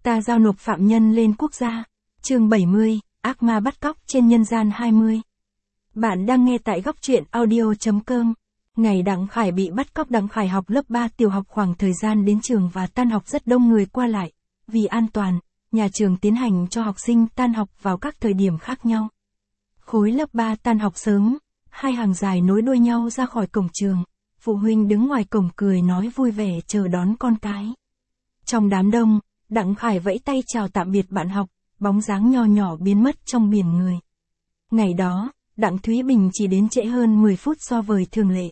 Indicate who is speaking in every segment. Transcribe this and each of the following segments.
Speaker 1: Ta giao nộp phạm nhân lên quốc gia. Chương 70, ác ma bắt cóc trên nhân gian 20. Bạn đang nghe tại góc truyện audio.com. Ngày Đặng Khải bị bắt cóc. Đặng Khải học lớp 3 tiểu học, khoảng thời gian đến trường và tan học rất đông người qua lại. Vì an toàn, nhà trường tiến hành cho học sinh tan học vào các thời điểm khác nhau. Khối lớp 3 tan học sớm, hai hàng dài nối đuôi nhau ra khỏi cổng trường. Phụ huynh đứng ngoài cổng cười nói vui vẻ chờ đón con cái. Trong đám đông, Đặng Khải vẫy tay chào tạm biệt bạn học, bóng dáng nho nhỏ biến mất trong biển người. Ngày đó, Đặng Thúy Bình chỉ đến trễ hơn 10 phút so với thường lệ.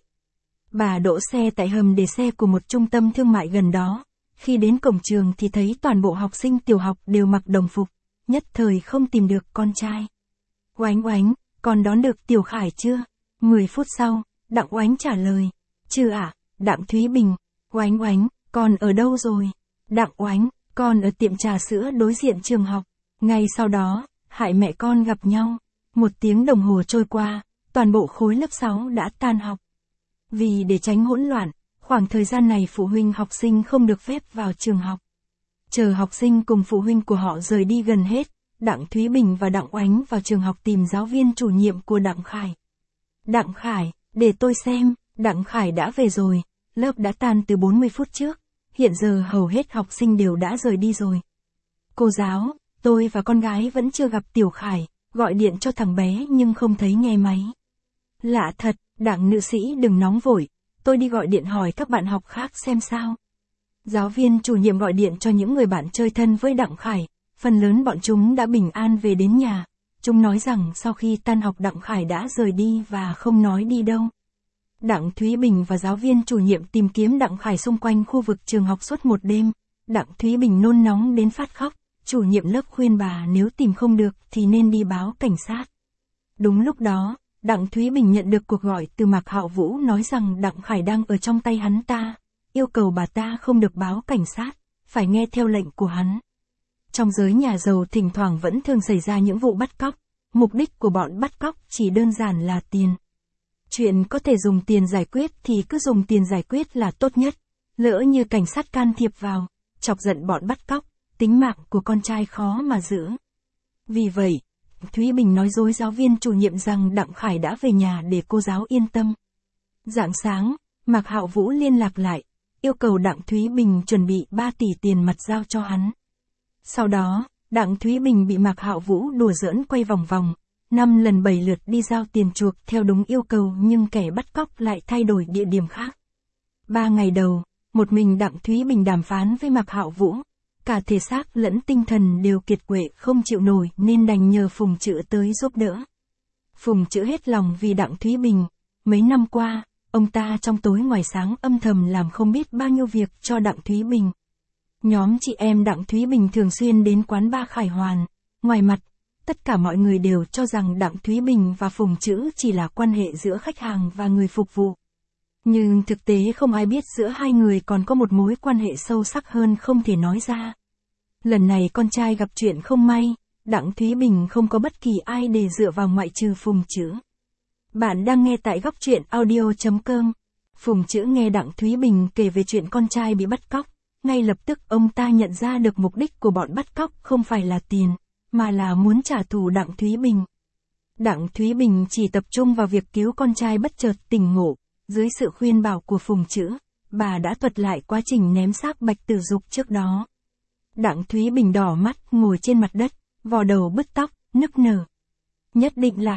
Speaker 1: Bà đỗ xe tại hầm để xe của một trung tâm thương mại gần đó. Khi đến cổng trường thì thấy toàn bộ học sinh tiểu học đều mặc đồng phục, nhất thời không tìm được con trai. Oánh oánh, con đón được Tiểu Khải chưa? 10 phút sau, Đặng Oánh trả lời. Chưa ạ. Đặng Thúy Bình. Oánh oánh, con ở đâu rồi? Đặng Oánh, con ở tiệm trà sữa đối diện trường học. Ngay sau đó, hai mẹ con gặp nhau. 1 tiếng đồng hồ trôi qua, toàn bộ khối lớp 6 đã tan học. Vì để tránh hỗn loạn, khoảng thời gian này phụ huynh học sinh không được phép vào trường học. Chờ học sinh cùng phụ huynh của họ rời đi gần hết, Đặng Thúy Bình và Đặng Oánh vào trường học tìm giáo viên chủ nhiệm của Đặng Khải. Đặng Khải, để tôi xem, Đặng Khải đã về rồi, lớp đã tan từ 40 phút trước, hiện giờ hầu hết học sinh đều đã rời đi rồi. Cô giáo, tôi và con gái vẫn chưa gặp Tiểu Khải, gọi điện cho thằng bé nhưng không thấy nghe máy. Lạ thật, Đặng nữ sĩ đừng nóng vội, tôi đi gọi điện hỏi các bạn học khác xem sao. Giáo viên chủ nhiệm gọi điện cho những người bạn chơi thân với Đặng Khải, phần lớn bọn chúng đã bình an về đến nhà. Chúng nói rằng sau khi tan học Đặng Khải đã rời đi và không nói đi đâu. Đặng Thúy Bình và giáo viên chủ nhiệm tìm kiếm Đặng Khải xung quanh khu vực trường học suốt một đêm. Đặng Thúy Bình nôn nóng đến phát khóc, chủ nhiệm lớp khuyên bà nếu tìm không được thì nên đi báo cảnh sát. Đúng lúc đó, Đặng Thúy Bình nhận được cuộc gọi từ Mạc Hạo Vũ nói rằng Đặng Khải đang ở trong tay hắn ta, yêu cầu bà ta không được báo cảnh sát, phải nghe theo lệnh của hắn. Trong giới nhà giàu thỉnh thoảng vẫn thường xảy ra những vụ bắt cóc, mục đích của bọn bắt cóc chỉ đơn giản là tiền. Chuyện có thể dùng tiền giải quyết thì cứ dùng tiền giải quyết là tốt nhất, lỡ như cảnh sát can thiệp vào, chọc giận bọn bắt cóc, tính mạng của con trai khó mà giữ. Vì vậy, Thúy Bình nói dối giáo viên chủ nhiệm rằng Đặng Khải đã về nhà để cô giáo yên tâm. Rạng sáng, Mạc Hạo Vũ liên lạc lại, yêu cầu Đặng Thúy Bình chuẩn bị 3 tỷ tiền mặt giao cho hắn. Sau đó, Đặng Thúy Bình bị Mạc Hạo Vũ đùa giỡn quay vòng vòng, 5 lần 7 lượt đi giao tiền chuộc theo đúng yêu cầu nhưng kẻ bắt cóc lại thay đổi địa điểm khác. 3 ngày đầu, một mình Đặng Thúy Bình đàm phán với Mạc Hạo Vũ. Cả thể xác lẫn tinh thần đều kiệt quệ không chịu nổi nên đành nhờ Phùng Chữ tới giúp đỡ. Phùng Chữ hết lòng vì Đặng Thúy Bình. Mấy năm qua, ông ta trong tối ngoài sáng âm thầm làm không biết bao nhiêu việc cho Đặng Thúy Bình. Nhóm chị em Đặng Thúy Bình thường xuyên đến quán bar Khải Hoàn. Ngoài mặt, tất cả mọi người đều cho rằng Đặng Thúy Bình và Phùng Chữ chỉ là quan hệ giữa khách hàng và người phục vụ. Nhưng thực tế không ai biết giữa hai người còn có một mối quan hệ sâu sắc hơn không thể nói ra. Lần này con trai gặp chuyện không may, Đặng Thúy Bình không có bất kỳ ai để dựa vào ngoại trừ Phùng Chữ. Bạn đang nghe tại góc truyện audio.com. Phùng Chữ nghe Đặng Thúy Bình kể về chuyện con trai bị bắt cóc, ngay lập tức ông ta nhận ra được mục đích của bọn bắt cóc không phải là tiền, mà là muốn trả thù Đặng Thúy Bình. Đặng Thúy Bình chỉ tập trung vào việc cứu con trai bất chợt tỉnh ngộ. Dưới sự khuyên bảo của Phùng Chữ, bà đã thuật lại quá trình ném xác Bạch Tử Dục trước đó. Đặng Thúy Bình đỏ mắt ngồi trên mặt đất, vò đầu bứt tóc, nức nở. Nhất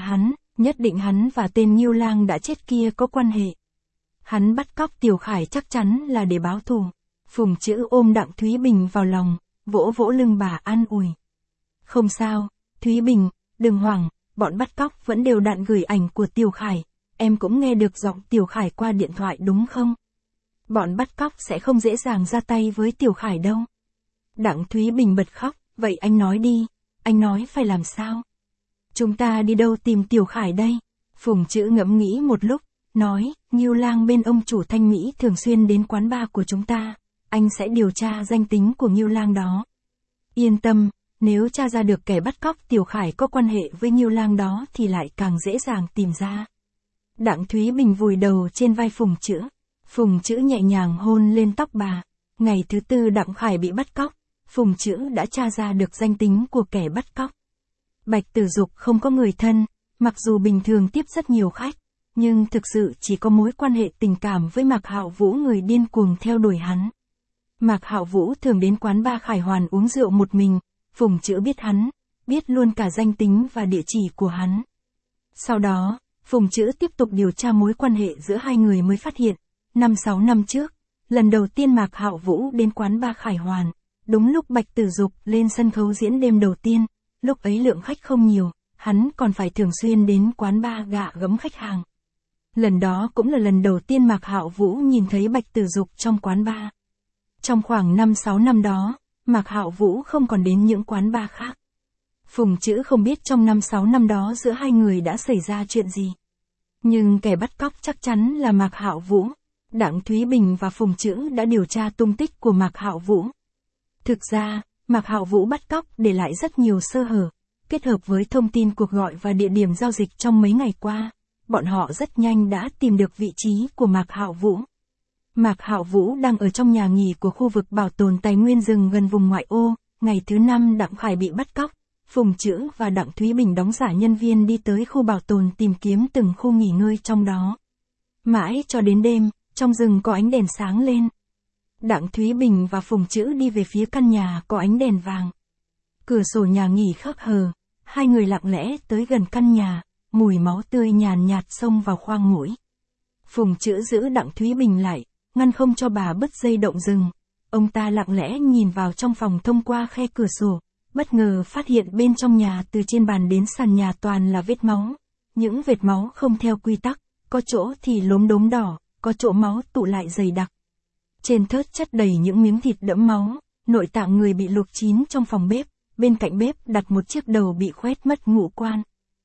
Speaker 1: định hắn và tên Ngưu Lang đã chết kia có quan hệ. Hắn bắt cóc Tiểu Khải chắc chắn là để báo thù. Phùng Chữ ôm Đặng Thúy Bình vào lòng, vỗ vỗ lưng bà an ủi. Không sao, Thúy Bình, đừng hoảng, bọn bắt cóc vẫn đều đặn gửi ảnh của Tiểu Khải. Em cũng nghe được giọng Tiểu Khải qua điện thoại đúng không? Bọn bắt cóc sẽ không dễ dàng ra tay với Tiểu Khải đâu. Đặng Thúy Bình bật khóc, vậy anh nói đi, anh nói phải làm sao? Chúng ta đi đâu tìm Tiểu Khải đây? Phùng Chữ ngẫm nghĩ một lúc, nói, Ngưu Lang bên ông chủ Thanh Mỹ thường xuyên đến quán bar của chúng ta, anh sẽ điều tra danh tính của Ngưu Lang đó. Yên tâm, nếu tra ra được kẻ bắt cóc Tiểu Khải có quan hệ với Ngưu Lang đó thì lại càng dễ dàng tìm ra. Đặng Thúy Bình vùi đầu trên vai Phùng Chữ. Phùng Chữ nhẹ nhàng hôn lên tóc bà. Ngày thứ 4 Đặng Khải bị bắt cóc. Phùng Chữ đã tra ra được danh tính của kẻ bắt cóc. Bạch Tử Dục không có người thân, mặc dù bình thường tiếp rất nhiều khách, nhưng thực sự chỉ có mối quan hệ tình cảm với Mạc Hạo Vũ, người điên cuồng theo đuổi hắn. Mạc Hạo Vũ thường đến quán ba Khải Hoàn uống rượu một mình, Phùng Chữ biết hắn, biết luôn cả danh tính và địa chỉ của hắn. Sau đó, Phùng Chữ tiếp tục điều tra mối quan hệ giữa hai người mới phát hiện, 5-6 năm trước, lần đầu tiên Mạc Hạo Vũ đến quán ba Khải Hoàn, đúng lúc Bạch Tử Dục lên sân khấu diễn đêm đầu tiên, lúc ấy lượng khách không nhiều, hắn còn phải thường xuyên đến quán ba gạ gẫm khách hàng. Lần đó cũng là lần đầu tiên Mạc Hạo Vũ nhìn thấy Bạch Tử Dục trong quán ba. Trong khoảng 5-6 năm đó, Mạc Hạo Vũ không còn đến những quán ba khác. Phùng Chữ không biết trong 5-6 năm đó giữa hai người đã xảy ra chuyện gì. Nhưng kẻ bắt cóc chắc chắn là Mạc Hạo Vũ. Đặng Thúy Bình và Phùng Chữ đã điều tra tung tích của Mạc Hạo Vũ. Thực ra, Mạc Hạo Vũ bắt cóc để lại rất nhiều sơ hở, kết hợp với thông tin cuộc gọi và địa điểm giao dịch trong mấy ngày qua, bọn họ rất nhanh đã tìm được vị trí của Mạc Hạo Vũ. Mạc Hạo Vũ đang ở trong nhà nghỉ của khu vực bảo tồn tài nguyên rừng gần vùng ngoại ô. Ngày thứ 5 Đặng Khải bị bắt cóc, Phùng Chữ và Đặng Thúy Bình đóng giả nhân viên đi tới khu bảo tồn tìm kiếm từng khu nghỉ ngơi trong đó. Mãi cho đến đêm, trong rừng có ánh đèn sáng lên. Đặng Thúy Bình và Phùng Chữ đi về phía căn nhà có ánh đèn vàng. Cửa sổ nhà nghỉ khép hờ, hai người lặng lẽ tới gần căn nhà, mùi máu tươi nhàn nhạt xông vào khoang mũi. Phùng Chữ giữ Đặng Thúy Bình lại, ngăn không cho bà bứt dây động rừng. Ông ta lặng lẽ nhìn vào trong phòng thông qua khe cửa sổ, bất ngờ phát hiện bên trong nhà từ trên bàn đến sàn nhà toàn là vết máu. Những vệt máu không theo quy tắc, có chỗ thì lốm đốm đỏ, có chỗ máu tụ lại dày đặc. Trên thớt chất đầy những miếng thịt đẫm máu, nội tạng người bị luộc chín trong phòng bếp, bên cạnh bếp đặt một chiếc đầu bị khoét mất ngũ quan.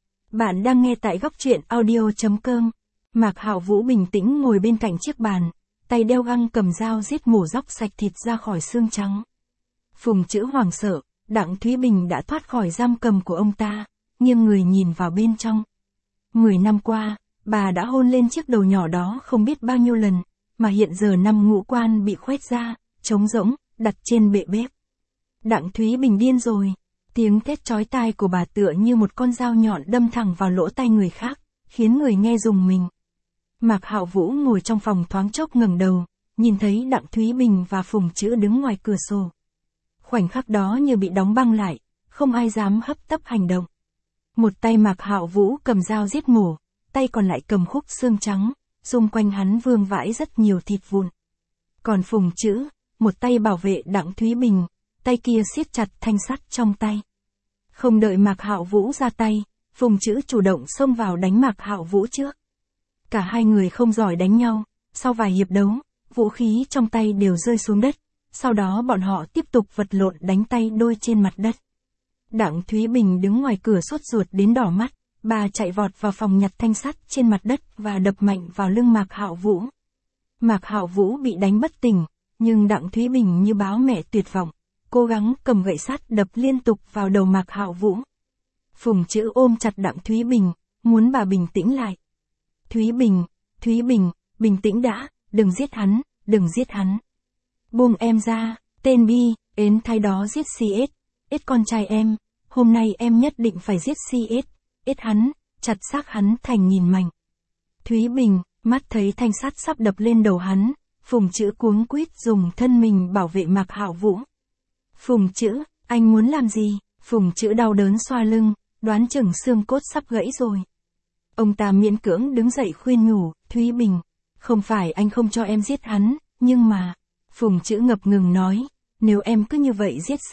Speaker 1: Bạn đang nghe tại góc truyện audio.com. Mạc Hạo Vũ bình tĩnh ngồi bên cạnh chiếc bàn, tay đeo găng cầm dao giết mổ róc sạch thịt ra khỏi xương trắng. Phùng Chữ hoảng sợ, Đặng Thúy Bình đã thoát khỏi giam cầm của ông ta, nghiêng người nhìn vào bên trong. 10 năm qua, bà đã hôn lên chiếc đầu nhỏ đó không biết bao nhiêu lần, mà hiện giờ 5 ngũ quan bị khoét ra, trống rỗng, đặt trên bệ bếp. Đặng Thúy Bình điên rồi, tiếng thét chói tai của bà tựa như một con dao nhọn đâm thẳng vào lỗ tai người khác, khiến người nghe rùng mình. Mạc Hạo Vũ ngồi trong phòng thoáng chốc ngẩng đầu, nhìn thấy Đặng Thúy Bình và Phùng Chữ đứng ngoài cửa sổ. Khoảnh khắc đó như bị đóng băng lại, không ai dám hấp tấp hành động. Một tay Mạc Hạo Vũ cầm dao giết mổ, tay còn lại cầm khúc xương trắng, xung quanh hắn vương vãi rất nhiều thịt vụn. Còn Phùng Chữ, một tay bảo vệ Đặng Thúy Bình, tay kia siết chặt thanh sắt trong tay. Không đợi Mạc Hạo Vũ ra tay, Phùng Chữ chủ động xông vào đánh Mạc Hạo Vũ trước. Cả hai người không giỏi đánh nhau, sau vài hiệp đấu, vũ khí trong tay đều rơi xuống đất, sau đó bọn họ tiếp tục vật lộn đánh tay đôi trên mặt đất. Đặng Thúy Bình đứng ngoài cửa sốt ruột đến đỏ mắt, bà chạy vọt vào phòng nhặt thanh sắt trên mặt đất và đập mạnh vào lưng Mạc Hạo Vũ. Mạc Hạo Vũ bị đánh bất tỉnh, nhưng Đặng Thúy Bình như báo mẹ tuyệt vọng, cố gắng cầm gậy sắt đập liên tục vào đầu Mạc Hạo Vũ. Phùng Chữ ôm chặt Đặng Thúy Bình, muốn bà bình tĩnh lại. Thúy Bình, bình tĩnh đã, đừng giết hắn, đừng giết hắn. Buông em ra, tên Bi, ến thay đó giết CS, ít con trai em, hôm nay em nhất định phải giết CS, ít hắn, chặt xác hắn thành nghìn mảnh. Thúy Bình, mắt thấy thanh sắt sắp đập lên đầu hắn, Phùng Chữ cuống quýt dùng thân mình bảo vệ Mạc Hạo Vũ. Phùng Chữ, anh muốn làm gì? Phùng Chữ đau đớn xoa lưng, đoán chừng xương cốt sắp gãy rồi. Ông ta miễn cưỡng đứng dậy khuyên nhủ, Thúy Bình, không phải anh không cho em giết hắn, nhưng mà... Phùng Chữ ngập ngừng nói, nếu em cứ như vậy giết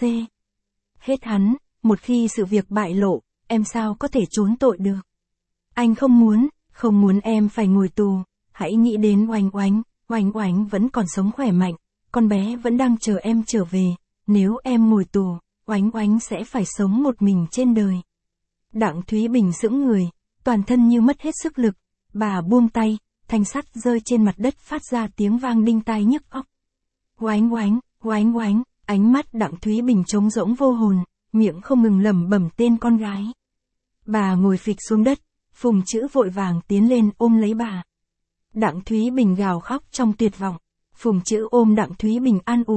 Speaker 1: hết hắn, một khi sự việc bại lộ, em sao có thể trốn tội được. Anh không muốn em phải ngồi tù, hãy nghĩ đến Oánh Oánh vẫn còn sống khỏe mạnh, con bé vẫn đang chờ em trở về, nếu em ngồi tù, Oánh Oánh sẽ phải sống một mình trên đời. Đặng Thúy Bình sững người, toàn thân như mất hết sức lực, bà buông tay, thanh sắt rơi trên mặt đất phát ra tiếng vang đinh tai nhức óc. Oánh, ánh mắt Đặng Thúy Bình trống rỗng vô hồn, miệng không ngừng lẩm bẩm tên con gái. Bà ngồi phịch xuống đất, Phùng Chữ vội vàng tiến lên ôm lấy bà. Đặng Thúy Bình gào khóc trong tuyệt vọng, Phùng Chữ ôm Đặng Thúy Bình an ủi,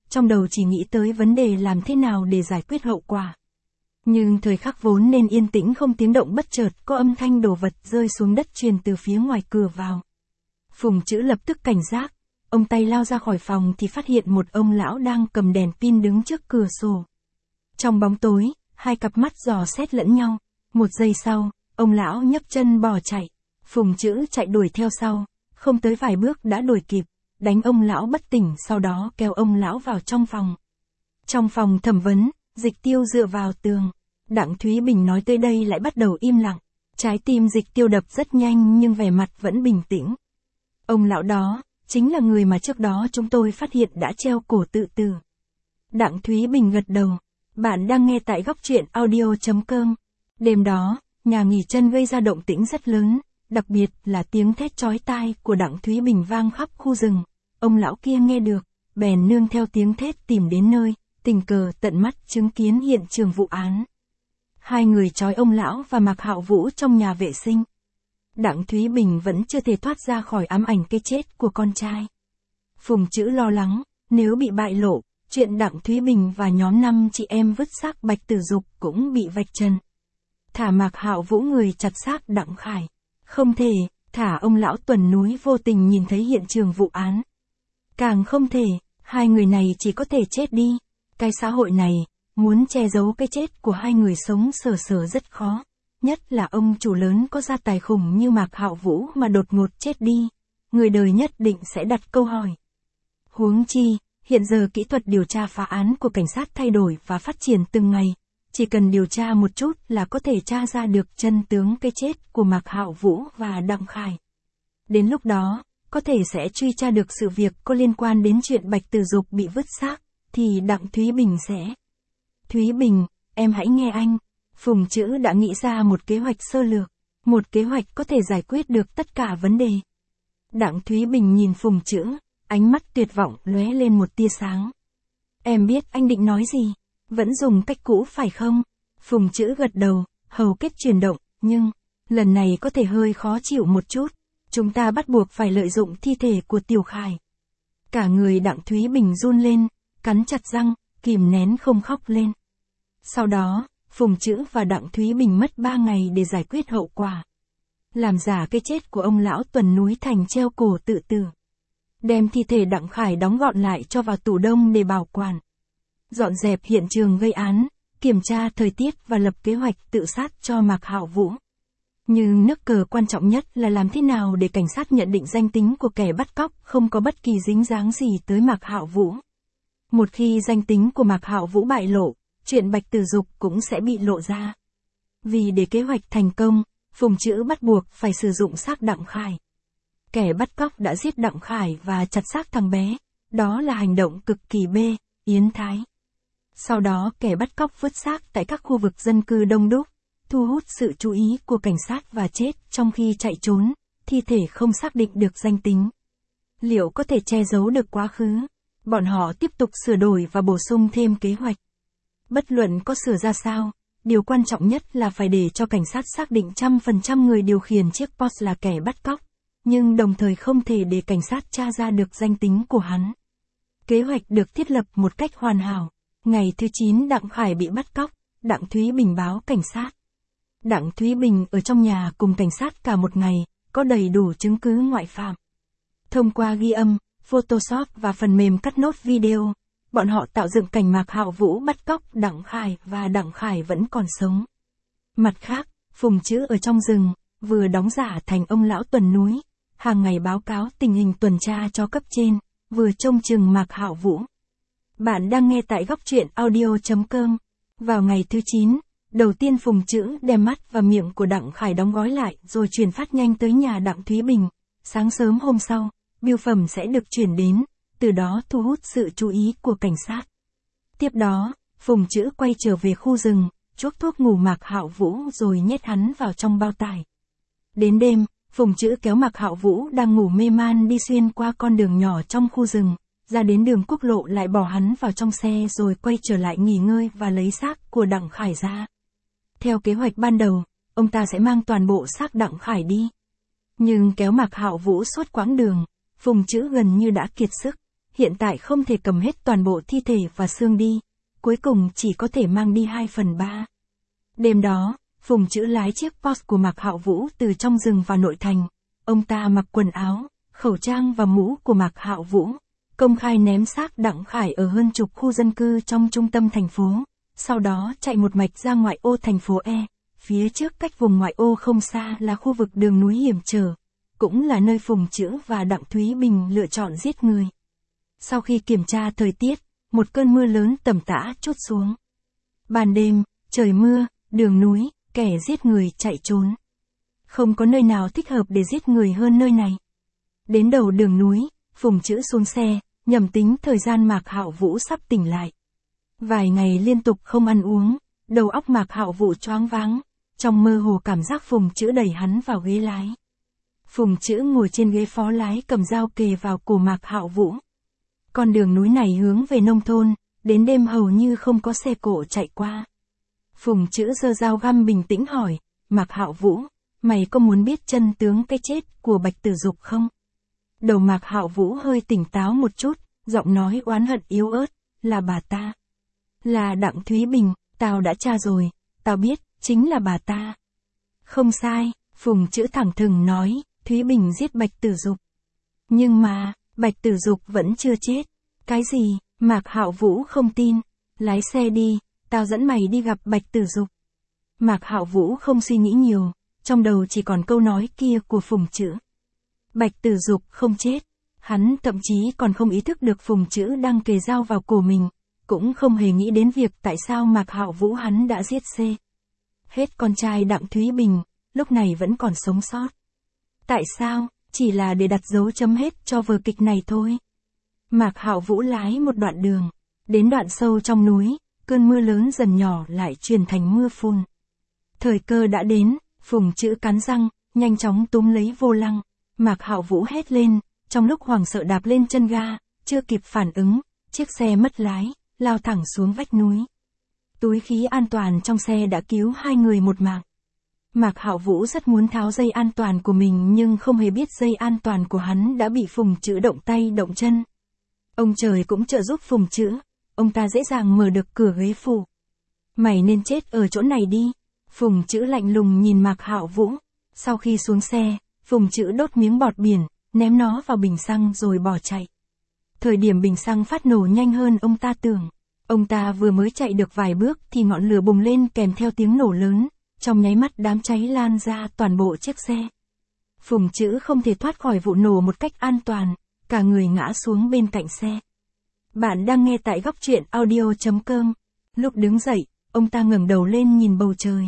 Speaker 1: trong đầu chỉ nghĩ tới vấn đề làm thế nào để giải quyết hậu quả. Nhưng thời khắc vốn nên yên tĩnh không tiếng động bất chợt có âm thanh đồ vật rơi xuống đất truyền từ phía ngoài cửa vào. Phùng Chữ lập tức cảnh giác, ông tay lao ra khỏi phòng thì phát hiện một ông lão đang cầm đèn pin đứng trước cửa sổ. Trong bóng tối, hai cặp mắt dò xét lẫn nhau, một giây sau, ông lão nhấc chân bỏ chạy. Phùng Chữ chạy đuổi theo sau, không tới vài bước đã đuổi kịp, đánh ông lão bất tỉnh sau đó kéo ông lão vào trong phòng. Trong phòng thẩm vấn, Dịch Tiêu dựa vào tường. Đặng Thúy Bình nói tới đây lại bắt đầu im lặng. Trái tim Dịch Tiêu đập rất nhanh nhưng vẻ mặt vẫn bình tĩnh. Ông lão đó, chính là người mà trước đó chúng tôi phát hiện đã treo cổ tự tử. Đặng Thúy Bình gật đầu. Bạn đang nghe tại góc truyện audio.com. Đêm đó, nhà nghỉ chân gây ra động tĩnh rất lớn, đặc biệt là tiếng thét chói tai của Đặng Thúy Bình vang khắp khu rừng. Ông lão kia nghe được, bèn nương theo tiếng thét tìm đến nơi, tình cờ tận mắt chứng kiến hiện trường vụ án. Hai người trói ông lão và Mạc Hạo Vũ trong nhà vệ sinh. Đặng Thúy Bình vẫn chưa thể thoát ra khỏi ám ảnh cái chết của con trai. Phùng Chữ lo lắng, nếu bị bại lộ, chuyện Đặng Thúy Bình và nhóm 5 chị em vứt xác Bạch Tử Dục cũng bị vạch trần. Thả Mạc Hạo Vũ người chặt xác Đặng Khải. Không thể, thả ông lão Tuần Núi vô tình nhìn thấy hiện trường vụ án. Càng không thể, hai người này chỉ có thể chết đi. Cái xã hội này, muốn che giấu cái chết của hai người sống sờ sờ rất khó. Nhất là ông chủ lớn có gia tài khủng như Mạc Hạo Vũ mà đột ngột chết đi. Người đời nhất định sẽ đặt câu hỏi. Huống chi, hiện giờ kỹ thuật điều tra phá án của cảnh sát thay đổi và phát triển từng ngày. Chỉ cần điều tra một chút là có thể tra ra được chân tướng cái chết của Mạc Hạo Vũ và Đặng Khải. Đến lúc đó, có thể sẽ truy tra được sự việc có liên quan đến chuyện Bạch Tử Dục bị vứt xác, thì Đặng Thúy Bình sẽ... Thúy Bình, em hãy nghe anh. Phùng Chữ đã nghĩ ra một kế hoạch sơ lược, một kế hoạch có thể giải quyết được tất cả vấn đề. Đặng Thúy Bình nhìn Phùng Chữ, ánh mắt tuyệt vọng lóe lên một tia sáng. Em biết anh định nói gì, vẫn dùng cách cũ phải không? Phùng Chữ gật đầu, hầu kết chuyển động, nhưng, lần này có thể hơi khó chịu một chút. Chúng ta bắt buộc phải lợi dụng thi thể của Tiểu Khải. Cả người Đặng Thúy Bình run lên, cắn chặt răng, kìm nén không khóc lên. Sau đó, Phùng Chữ và Đặng Thúy Bình mất 3 ngày để giải quyết hậu quả. Làm giả cái chết của ông lão Tuần Núi thành treo cổ tự tử. Đem thi thể Đặng Khải đóng gọn lại cho vào tủ đông để bảo quản. Dọn dẹp hiện trường gây án, kiểm tra thời tiết và lập kế hoạch tự sát cho Mạc Hạo Vũ. Nhưng nước cờ quan trọng nhất là làm thế nào để cảnh sát nhận định danh tính của kẻ bắt cóc không có bất kỳ dính dáng gì tới Mạc Hạo Vũ. Một khi danh tính của Mạc Hạo Vũ bại lộ, chuyện Bạch Tử Dục cũng sẽ bị lộ ra. Vì để kế hoạch thành công, Phùng Chữ bắt buộc phải sử dụng xác Đặng Khải. Kẻ bắt cóc đã giết Đặng Khải và chặt xác thằng bé, đó là hành động cực kỳ yến thái. Sau đó kẻ bắt cóc vứt xác tại các khu vực dân cư đông đúc, thu hút sự chú ý của cảnh sát và chết trong khi chạy trốn, thi thể không xác định được danh tính. Liệu có thể che giấu được quá khứ? Bọn họ tiếp tục sửa đổi và bổ sung thêm kế hoạch. Bất luận có sửa ra sao, điều quan trọng nhất là phải để cho cảnh sát xác định 100% người điều khiển chiếc Porsche là kẻ bắt cóc, nhưng đồng thời không thể để cảnh sát tra ra được danh tính của hắn. Kế hoạch được thiết lập một cách hoàn hảo. Ngày thứ 9 Đặng Khải bị bắt cóc, Đặng Thúy Bình báo cảnh sát. Đặng Thúy Bình ở trong nhà cùng cảnh sát cả một ngày, có đầy đủ chứng cứ ngoại phạm. Thông qua ghi âm, Photoshop và phần mềm cắt nốt video, bọn họ tạo dựng cảnh Mạc Hạo Vũ bắt cóc Đặng Khải và Đặng Khải vẫn còn sống. Mặt khác, Phùng Chữ ở trong rừng, vừa đóng giả thành ông lão Tuần Núi, hàng ngày báo cáo tình hình tuần tra cho cấp trên, vừa trông chừng Mạc Hạo Vũ. Bạn đang nghe tại góc truyện audio.com. Vào ngày thứ 9, đầu tiên Phùng Chữ đem mắt và miệng của Đặng Khải đóng gói lại rồi chuyển phát nhanh tới nhà Đặng Thúy Bình. Sáng sớm hôm sau, bưu phẩm sẽ được chuyển đến, từ đó thu hút sự chú ý của cảnh sát. Tiếp đó, Phùng Chữ quay trở về khu rừng, chuốc thuốc ngủ Mạc Hạo Vũ rồi nhét hắn vào trong bao tải. Đến đêm, Phùng Chữ kéo Mạc Hạo Vũ đang ngủ mê man đi xuyên qua con đường nhỏ trong khu rừng, ra đến đường quốc lộ lại bỏ hắn vào trong xe rồi quay trở lại nghỉ ngơi và lấy xác của Đặng Khải ra. Theo kế hoạch ban đầu, ông ta sẽ mang toàn bộ xác Đặng Khải đi. Nhưng kéo Mạc Hạo Vũ suốt quãng đường, Phùng Chữ gần như đã kiệt sức. hiện tại không thể cầm hết toàn bộ thi thể và xương đi, cuối cùng chỉ có thể mang đi 2/3. Đêm đó, Phùng Chữ lái chiếc Porsche của Mạc Hạo Vũ từ trong rừng vào nội thành. Ông ta mặc quần áo, khẩu trang và mũ của Mạc Hạo Vũ, công khai ném xác Đặng Khải ở hơn chục khu dân cư trong trung tâm thành phố, sau đó chạy một mạch ra ngoại ô thành phố E. Phía trước cách vùng ngoại ô không xa là khu vực đường núi hiểm trở, cũng là nơi Phùng Chữ và Đặng Thúy Bình lựa chọn giết người. Sau khi kiểm tra thời tiết, một cơn mưa lớn tầm tã trút xuống. Ban đêm, trời mưa, đường núi, kẻ giết người chạy trốn. Không có nơi nào thích hợp để giết người hơn nơi này. Đến đầu đường núi, Phùng Chữ xuống xe, nhầm tính thời gian Mạc Hạo Vũ sắp tỉnh lại. Vài ngày liên tục không ăn uống, đầu óc Mạc Hạo Vũ choáng váng, trong mơ hồ cảm giác Phùng Chữ đẩy hắn vào ghế lái. Phùng Chữ ngồi trên ghế phó lái cầm dao kề vào cổ Mạc Hạo Vũ. Con đường núi này hướng về nông thôn, đến đêm hầu như không có xe cộ chạy qua. Phùng Chữ giơ dao găm bình tĩnh hỏi, Mạc Hạo Vũ, mày có muốn biết chân tướng cái chết của Bạch Tử Dục không? Đầu Mạc Hạo Vũ hơi tỉnh táo một chút, giọng nói oán hận yếu ớt, là bà ta. Là Đặng Thúy Bình, tao đã tra rồi, tao biết, chính là bà ta. Không sai, Phùng Chữ thẳng thừng nói, Thúy Bình giết Bạch Tử Dục. Nhưng mà, Bạch Tử Dục vẫn chưa chết. Cái gì? Mạc Hạo Vũ không tin. Lái xe đi, tao dẫn mày đi gặp Bạch Tử Dục. Mạc Hạo Vũ không suy nghĩ nhiều, trong đầu chỉ còn câu nói kia của Phùng Chữ. Bạch Tử Dục không chết. Hắn thậm chí còn không ý thức được Phùng Chữ đang kề dao vào cổ mình, cũng không hề nghĩ đến việc tại sao Mạc Hạo Vũ hắn đã giết C. Hết con trai Đặng Thúy Bình, lúc này vẫn còn sống sót. Tại sao? Chỉ là để đặt dấu chấm hết cho vở kịch này thôi. Mạc Hạo Vũ lái một đoạn đường, đến đoạn sâu trong núi, cơn mưa lớn dần nhỏ lại chuyển thành mưa phùn. Thời cơ đã đến, Phùng Chữ cắn răng, nhanh chóng túm lấy vô lăng. Mạc Hạo Vũ hét lên, trong lúc hoảng sợ đạp lên chân ga, chưa kịp phản ứng, chiếc xe mất lái, lao thẳng xuống vách núi. Túi khí an toàn trong xe đã cứu 2 người một mạng. Mạc Hạo Vũ rất muốn tháo dây an toàn của mình nhưng không hề biết dây an toàn của hắn đã bị Phùng Chữ động tay động chân. Ông trời cũng trợ giúp Phùng Chữ, ông ta dễ dàng mở được cửa ghế phụ. Mày nên chết ở chỗ này đi. Phùng Chữ lạnh lùng nhìn Mạc Hạo Vũ. Sau khi xuống xe, Phùng Chữ đốt miếng bọt biển, ném nó vào bình xăng rồi bỏ chạy. Thời điểm bình xăng phát nổ nhanh hơn ông ta tưởng. Ông ta vừa mới chạy được vài bước thì ngọn lửa bùng lên kèm theo tiếng nổ lớn. Trong nháy mắt đám cháy lan ra toàn bộ chiếc xe. Phùng Chữ không thể thoát khỏi vụ nổ một cách an toàn, cả người ngã xuống bên cạnh xe. Bạn đang nghe tại góc truyện audio.com. Lúc đứng dậy, ông ta ngẩng đầu lên nhìn bầu trời.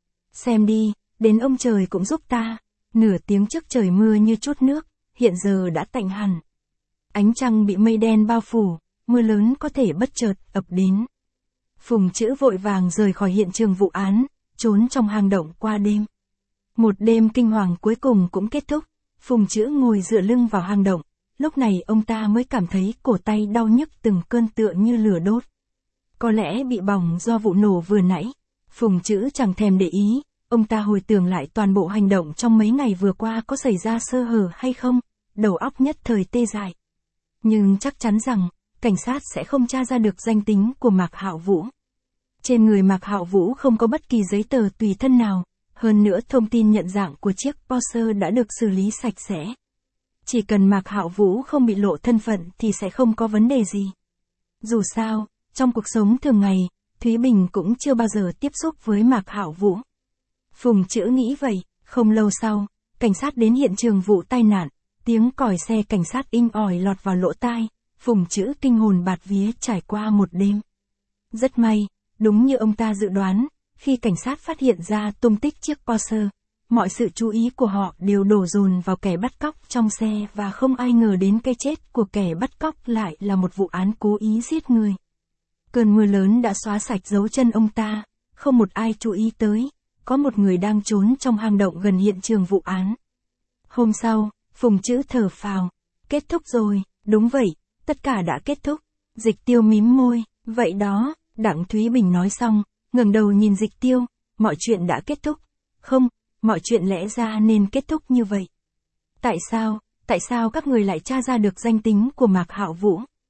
Speaker 1: Xem đi, đến ông trời cũng giúp ta. Nửa tiếng trước trời mưa như chút nước, hiện giờ đã tạnh hẳn. Ánh trăng bị mây đen bao phủ, mưa lớn có thể bất chợt ập đến. Phùng Chữ vội vàng rời khỏi hiện trường vụ án, trốn trong hang động qua đêm. Một đêm kinh hoàng cuối cùng cũng kết thúc, Phùng Chữ ngồi dựa lưng vào hang động, lúc này ông ta mới cảm thấy cổ tay đau nhức từng cơn tựa như lửa đốt. Có lẽ bị bỏng do vụ nổ vừa nãy, Phùng Chữ chẳng thèm để ý, ông ta hồi tưởng lại toàn bộ hành động trong mấy ngày vừa qua có xảy ra sơ hở hay không, đầu óc nhất thời tê dại. Nhưng chắc chắn rằng, cảnh sát sẽ không tra ra được danh tính của Mạc Hạo Vũ. Trên người Mạc Hạo Vũ không có bất kỳ giấy tờ tùy thân nào, hơn nữa thông tin nhận dạng của chiếc Porsche đã được xử lý sạch sẽ. Chỉ cần Mạc Hạo Vũ không bị lộ thân phận thì sẽ không có vấn đề gì. Dù sao, trong cuộc sống thường ngày, Thúy Bình cũng chưa bao giờ tiếp xúc với Mạc Hạo Vũ. Phùng Chữ nghĩ vậy, không lâu sau, cảnh sát đến hiện trường vụ tai nạn, tiếng còi xe cảnh sát inh ỏi lọt vào lỗ tai, Phùng Chữ kinh hồn bạt vía trải qua một đêm. Rất may, đúng như ông ta dự đoán, khi cảnh sát phát hiện ra tung tích chiếc Porsche, mọi sự chú ý của họ đều đổ dồn vào kẻ bắt cóc trong xe và không ai ngờ đến cái chết của kẻ bắt cóc lại là một vụ án cố ý giết người. Cơn mưa lớn đã xóa sạch dấu chân ông ta, không một ai chú ý tới, có một người đang trốn trong hang động gần hiện trường vụ án. Hôm sau, Phùng Chữ thở phào, kết thúc rồi, đúng vậy, tất cả đã kết thúc. Dịch Tiêu mím môi, vậy đó, Đặng Thúy Bình nói xong, ngẩng đầu nhìn Dịch Tiêu, mọi chuyện đã kết thúc. Không, mọi chuyện lẽ ra nên kết thúc như vậy. Tại sao các người lại tra ra được danh tính của Mạc Hạo Vũ?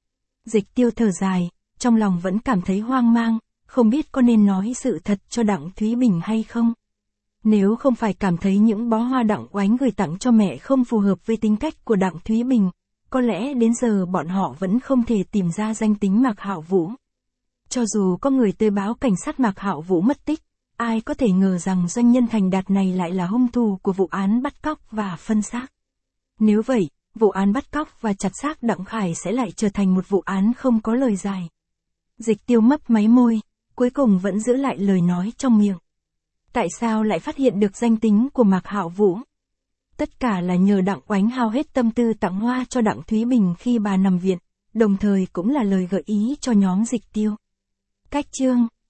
Speaker 1: Dịch Tiêu thở dài, trong lòng vẫn cảm thấy hoang mang, không biết có nên nói sự thật cho Đặng Thúy Bình hay không. Nếu không phải cảm thấy những bó hoa Đặng Oánh gửi tặng cho mẹ không phù hợp với tính cách của Đặng Thúy Bình, có lẽ đến giờ bọn họ vẫn không thể tìm ra danh tính Mạc Hạo Vũ. Cho dù có người tới báo cảnh sát Mạc Hạo Vũ mất tích, ai có thể ngờ rằng doanh nhân thành đạt này lại là hung thủ của vụ án bắt cóc và phân xác. Nếu vậy, vụ án bắt cóc và chặt xác Đặng Khải sẽ lại trở thành một vụ án không có lời giải. Dịch Tiêu mấp máy môi, cuối cùng vẫn giữ lại lời nói trong miệng. Tại sao lại phát hiện được danh tính của Mạc Hạo Vũ? Tất cả là nhờ Đặng Oánh hao hết tâm tư tặng hoa cho Đặng Thúy Bình khi bà nằm viện, đồng thời cũng là lời gợi ý cho nhóm Dịch Tiêu. Cách chương